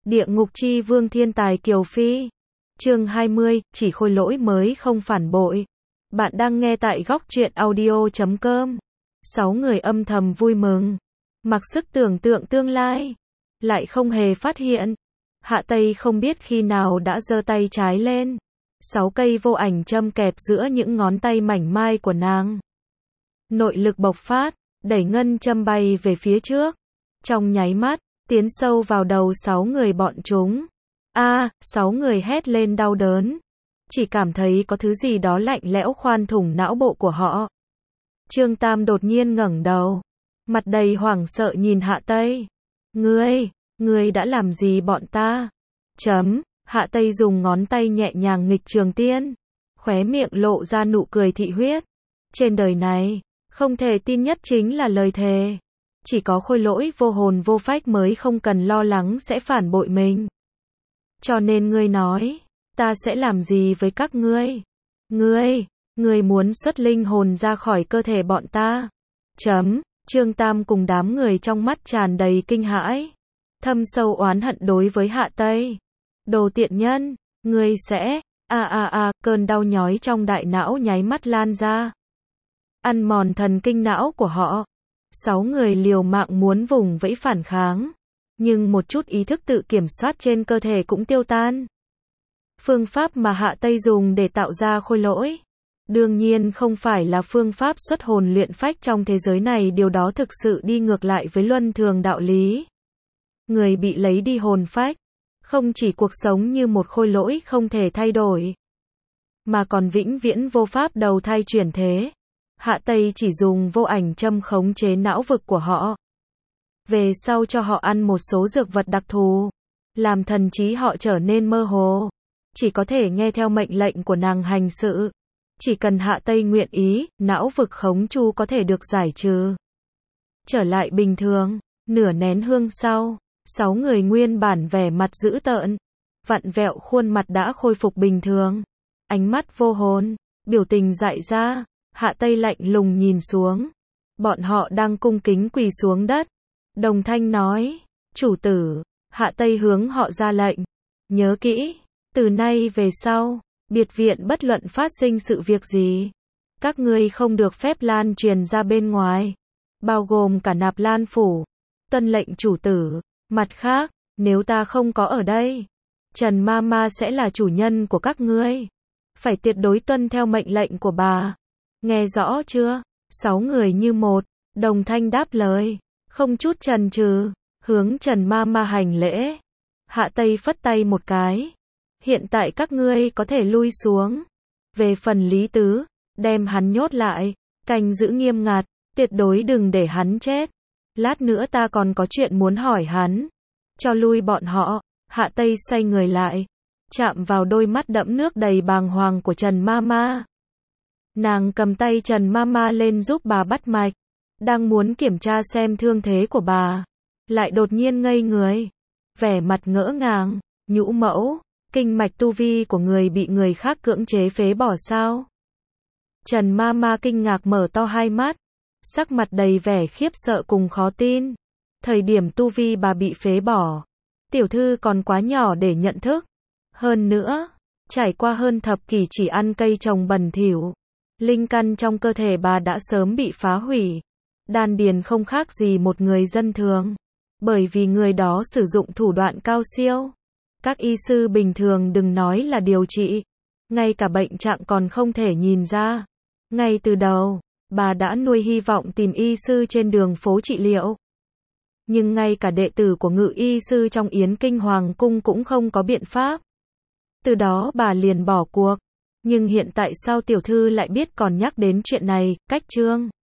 Địa ngục chi vương thiên tài Kiều Phi. Chương 20, chỉ khôi lỗi mới không phản bội. Bạn đang nghe tại góc truyện audio.com. 6 người âm thầm vui mừng, mặc sức tưởng tượng tương lai, lại không hề phát hiện. Hạ Tây không biết khi nào đã giơ tay trái lên. 6 cây vô ảnh châm kẹp giữa những ngón tay mảnh mai của nàng. Nội lực bộc phát, đẩy ngân châm bay về phía trước. Trong nháy mắt, tiến sâu vào đầu 6 người bọn chúng. 6 người hét lên đau đớn. Chỉ cảm thấy có thứ gì đó lạnh lẽo khoan thủng não bộ của họ. Trương Tam đột nhiên ngẩng đầu, mặt đầy hoảng sợ nhìn Hạ Tây. Ngươi đã làm gì bọn ta? Hạ Tây dùng ngón tay nhẹ nhàng nghịch trường tiên, khóe miệng lộ ra nụ cười thị huyết. Trên đời này, không thể tin nhất chính là lời thề. Chỉ có khôi lỗi vô hồn vô phách mới không cần lo lắng sẽ phản bội mình. Cho nên ngươi nói, ta sẽ làm gì với các ngươi? Ngươi muốn xuất linh hồn ra khỏi cơ thể bọn ta? Trương Tam cùng đám người trong mắt tràn đầy kinh hãi, thâm sâu oán hận đối với Hạ Tây. Đồ tiện nhân, ngươi sẽ, cơn đau nhói trong đại não nháy mắt lan ra, ăn mòn thần kinh não của họ. 6 người liều mạng muốn vùng vẫy phản kháng, nhưng một chút ý thức tự kiểm soát trên cơ thể cũng tiêu tan. Phương pháp mà Hạ Tây dùng để tạo ra khôi lỗi, đương nhiên không phải là phương pháp xuất hồn luyện phách trong thế giới này, điều đó thực sự đi ngược lại với luân thường đạo lý. Người bị lấy đi hồn phách, không chỉ cuộc sống như một khôi lỗi không thể thay đổi, mà còn vĩnh viễn vô pháp đầu thai chuyển thế. Hạ Tây chỉ dùng vô ảnh châm khống chế não vực của họ. Về sau cho họ ăn một số dược vật đặc thù, làm thần trí họ trở nên mơ hồ, chỉ có thể nghe theo mệnh lệnh của nàng hành sự. Chỉ cần Hạ Tây nguyện ý, não vực khống chu có thể được giải trừ, trở lại bình thường. Nửa nén hương sau, 6 người nguyên bản vẻ mặt dữ tợn, vặn vẹo khuôn mặt đã khôi phục bình thường. Ánh mắt vô hồn, biểu tình dại ra. Hạ Tây lạnh lùng nhìn xuống. Bọn họ đang cung kính quỳ xuống đất. Đồng thanh nói, chủ tử. Hạ Tây hướng họ ra lệnh. Nhớ kỹ, từ nay về sau, biệt viện bất luận phát sinh sự việc gì, các ngươi không được phép lan truyền ra bên ngoài, bao gồm cả Nạp Lan phủ. Tuân lệnh chủ tử. Mặt khác, nếu ta không có ở đây, Trần Mama sẽ là chủ nhân của các ngươi. Phải tuyệt đối tuân theo mệnh lệnh của bà. Nghe rõ chưa? 6 người như một, đồng thanh đáp lời, không chút chần chừ, hướng Trần Mama hành lễ. Hạ Tây phất tay một cái. Hiện tại các ngươi có thể lui xuống. Về phần Lý Tứ, đem hắn nhốt lại, canh giữ nghiêm ngặt, tuyệt đối đừng để hắn chết. Lát nữa ta còn có chuyện muốn hỏi hắn. Cho lui bọn họ. Hạ Tây xoay người lại, chạm vào đôi mắt đẫm nước đầy bàng hoàng của Trần Mama. Nàng cầm tay Trần Mama lên giúp bà bắt mạch, đang muốn kiểm tra xem thương thế của bà, lại đột nhiên ngây người, vẻ mặt ngỡ ngàng. Nhũ mẫu, kinh mạch tu vi của người bị người khác cưỡng chế phế bỏ sao? Trần Mama kinh ngạc mở to hai mắt, sắc mặt đầy vẻ khiếp sợ cùng khó tin. Thời điểm tu vi bà bị phế bỏ, tiểu thư còn quá nhỏ để nhận thức. Hơn nữa, trải qua hơn thập kỷ chỉ ăn cây trồng bẩn thỉu, linh căn trong cơ thể bà đã sớm bị phá hủy. Đan điền không khác gì một người dân thường, bởi vì người đó sử dụng thủ đoạn cao siêu. Các y sư bình thường đừng nói là điều trị, ngay cả bệnh trạng còn không thể nhìn ra. Ngay từ đầu, bà đã nuôi hy vọng tìm y sư trên đường phố trị liệu. Nhưng ngay cả đệ tử của ngự y sư trong Yến Kinh Hoàng Cung cũng không có biện pháp. Từ đó bà liền bỏ cuộc. Nhưng hiện tại sao tiểu thư lại biết còn nhắc đến chuyện này? Cách chương